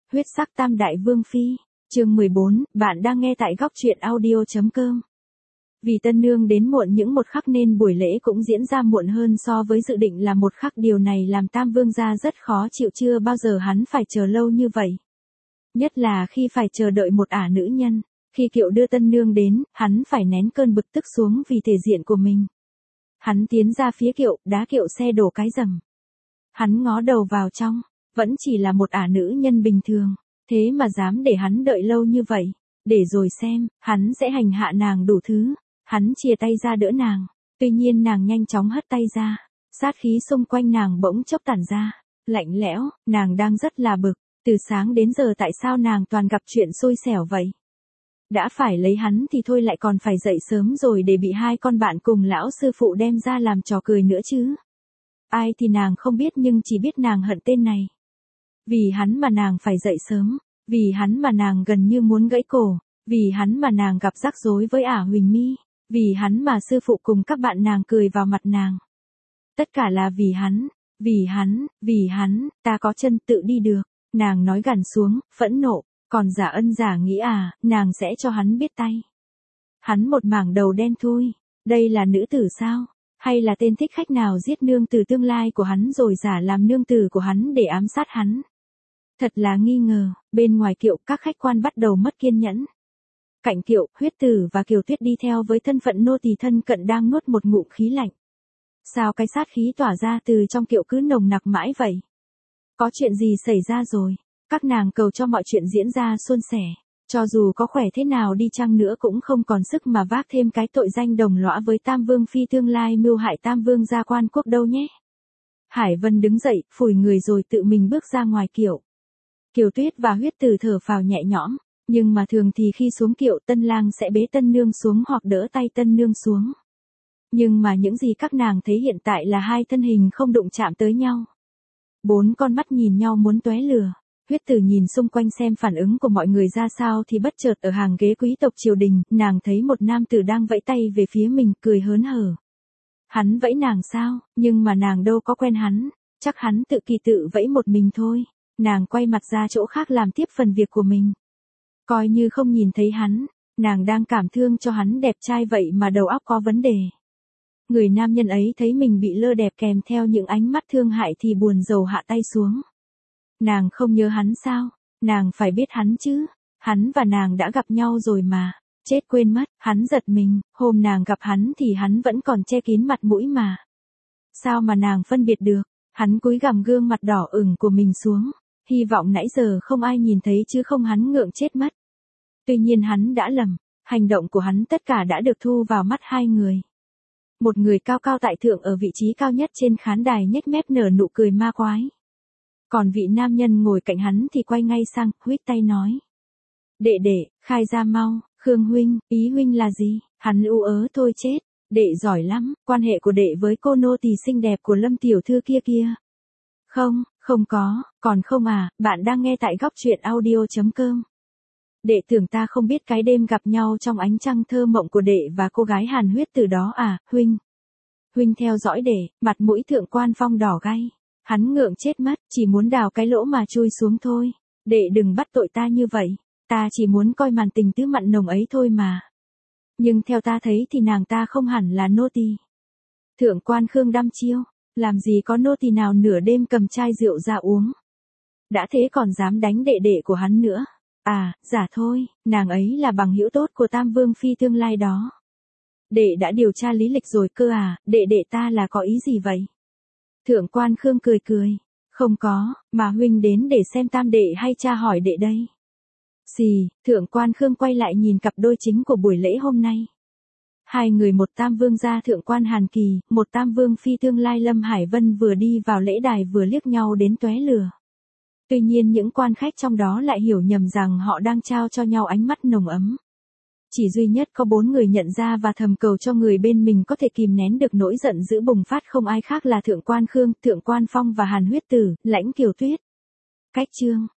Huyết sắc tam đại vương phi, chương 14, bạn đang nghe tại góc truyện audio.com. Vì tân nương đến muộn những một khắc nên buổi lễ cũng diễn ra muộn hơn so với dự định là một khắc, điều này làm Tam Vương gia rất khó chịu, chưa bao giờ hắn phải chờ lâu như vậy. Nhất là khi phải chờ đợi một ả nữ nhân, khi Kiệu đưa tân nương đến, hắn phải nén cơn bực tức xuống vì thể diện của mình. Hắn tiến ra phía Kiệu, đá Kiệu xe đổ cái rầm. Hắn ngó đầu vào trong, vẫn chỉ là một ả nữ nhân bình thường, thế mà dám để hắn đợi lâu như vậy, để rồi xem, hắn sẽ hành hạ nàng đủ thứ. Hắn chìa tay ra đỡ nàng, tuy nhiên nàng nhanh chóng hất tay ra, sát khí xung quanh nàng bỗng chốc tản ra, lạnh lẽo, nàng đang rất là bực, từ sáng đến giờ tại sao nàng toàn gặp chuyện xui xẻo vậy? Đã phải lấy hắn thì thôi lại còn phải dậy sớm rồi để bị hai con bạn cùng lão sư phụ đem ra làm trò cười nữa chứ. Ai thì nàng không biết, nhưng chỉ biết nàng hận tên này. Vì hắn mà nàng phải dậy sớm, vì hắn mà nàng gần như muốn gãy cổ, vì hắn mà nàng gặp rắc rối với ả Huỳnh Mi, vì hắn mà sư phụ cùng các bạn nàng cười vào mặt nàng. Tất cả là vì hắn, ta có chân tự đi được, nàng nói gằn xuống, phẫn nộ, còn giả ân giả nghĩ nàng sẽ cho hắn biết tay. Hắn một mảng đầu đen thui, đây là nữ tử sao? Hay là tên thích khách nào giết nương tử tương lai của hắn rồi giả làm nương tử của hắn để ám sát hắn? Thật là nghi ngờ, bên ngoài Kiệu các khách quan bắt đầu mất kiên nhẫn. Cạnh Kiệu, Huyết Tử và Kiều Tuyết đi theo với thân phận nô tỳ thân cận đang nuốt một ngụm khí lạnh. Sao cái sát khí tỏa ra từ trong Kiệu cứ nồng nặc mãi vậy? Có chuyện gì xảy ra rồi? Các nàng cầu cho mọi chuyện diễn ra suôn sẻ. Cho dù có khỏe thế nào đi chăng nữa cũng không còn sức mà vác thêm cái tội danh đồng lõa với Tam Vương phi tương lai mưu hại Tam Vương gia Quan Quốc đâu nhé. Hải Vân đứng dậy, phủi người rồi tự mình bước ra ngoài Kiệu. Kiều Tuyết và Huyết Tử thở phào nhẹ nhõm, nhưng mà thường thì khi xuống Kiệu tân lang sẽ bế tân nương xuống hoặc đỡ tay tân nương xuống. Nhưng mà những gì các nàng thấy hiện tại là hai thân hình không đụng chạm tới nhau. Bốn con mắt nhìn nhau muốn tóe lửa. Huyết Tử nhìn xung quanh xem phản ứng của mọi người ra sao thì bất chợt ở hàng ghế quý tộc triều đình, nàng thấy một nam tử đang vẫy tay về phía mình, cười hớn hở. Hắn vẫy nàng sao? Nhưng mà nàng đâu có quen hắn, chắc hắn tự kỳ tự vẫy một mình thôi. Nàng quay mặt ra chỗ khác làm tiếp phần việc của mình. Coi như không nhìn thấy hắn, nàng đang cảm thương cho hắn đẹp trai vậy mà đầu óc có vấn đề. Người nam nhân ấy thấy mình bị lơ đẹp kèm theo những ánh mắt thương hại thì buồn rầu hạ tay xuống. Nàng không nhớ hắn sao? Nàng phải biết hắn chứ. Hắn và nàng đã gặp nhau rồi mà. Chết quên mất, hắn giật mình, hôm nàng gặp hắn thì hắn vẫn còn che kín mặt mũi mà. Sao mà nàng phân biệt được? Hắn cúi gằm gương mặt đỏ ửng của mình xuống. Hy vọng nãy giờ không ai nhìn thấy chứ không hắn ngượng chết mất. Tuy nhiên hắn đã lầm, hành động của hắn tất cả đã được thu vào mắt hai người. Một người cao cao tại thượng ở vị trí cao nhất trên khán đài nhếch mép nở nụ cười ma quái. Còn vị nam nhân ngồi cạnh hắn thì quay ngay sang, huých tay nói. Đệ đệ, khai ra mau, Khương huynh, ý huynh là gì? Hắn ú ớ thôi chết, đệ giỏi lắm, quan hệ của đệ với cô nô tỳ xinh đẹp của Lâm tiểu thư kia. Không có, còn không bạn đang nghe tại góc truyện audio.com. Đệ tưởng ta không biết cái đêm gặp nhau trong ánh trăng thơ mộng của đệ và cô gái Hàn Huyết Tử đó huynh. Huynh theo dõi đệ, mặt mũi Thượng Quan Phong đỏ gay. Hắn ngượng chết mất, chỉ muốn đào cái lỗ mà chui xuống thôi. Đệ đừng bắt tội ta như vậy, ta chỉ muốn coi màn tình tứ mặn nồng ấy thôi mà. Nhưng theo ta thấy thì nàng ta không hẳn là nô tỳ. Thượng Quan Khương đăm chiêu, làm gì có nô tỳ nào nửa đêm cầm chai rượu ra uống. Đã thế còn dám đánh đệ đệ của hắn nữa. Giả thôi, nàng ấy là bằng hữu tốt của Tam Vương phi tương lai đó. Đệ đã điều tra lý lịch rồi cơ đệ ta là có ý gì vậy? Thượng Quan Khương cười. Không có, mà huynh đến để xem tam đệ hay cha hỏi đệ đây? Thượng Quan Khương quay lại nhìn cặp đôi chính của buổi lễ hôm nay. Hai người, một Tam Vương gia Thượng Quan Hàn Kỳ, một Tam Vương phi tương lai Lâm Hải Vân vừa đi vào lễ đài vừa liếc nhau đến tóe lửa. Tuy nhiên những quan khách trong đó lại hiểu nhầm rằng họ đang trao cho nhau ánh mắt nồng ấm. Chỉ duy nhất có 4 người nhận ra và thầm cầu cho người bên mình có thể kìm nén được nỗi giận dữ bùng phát, không ai khác là Thượng Quan Khương, Thượng Quan Phong và Hàn Huyết Tử, Lãnh Kiều Tuyết. Cách chương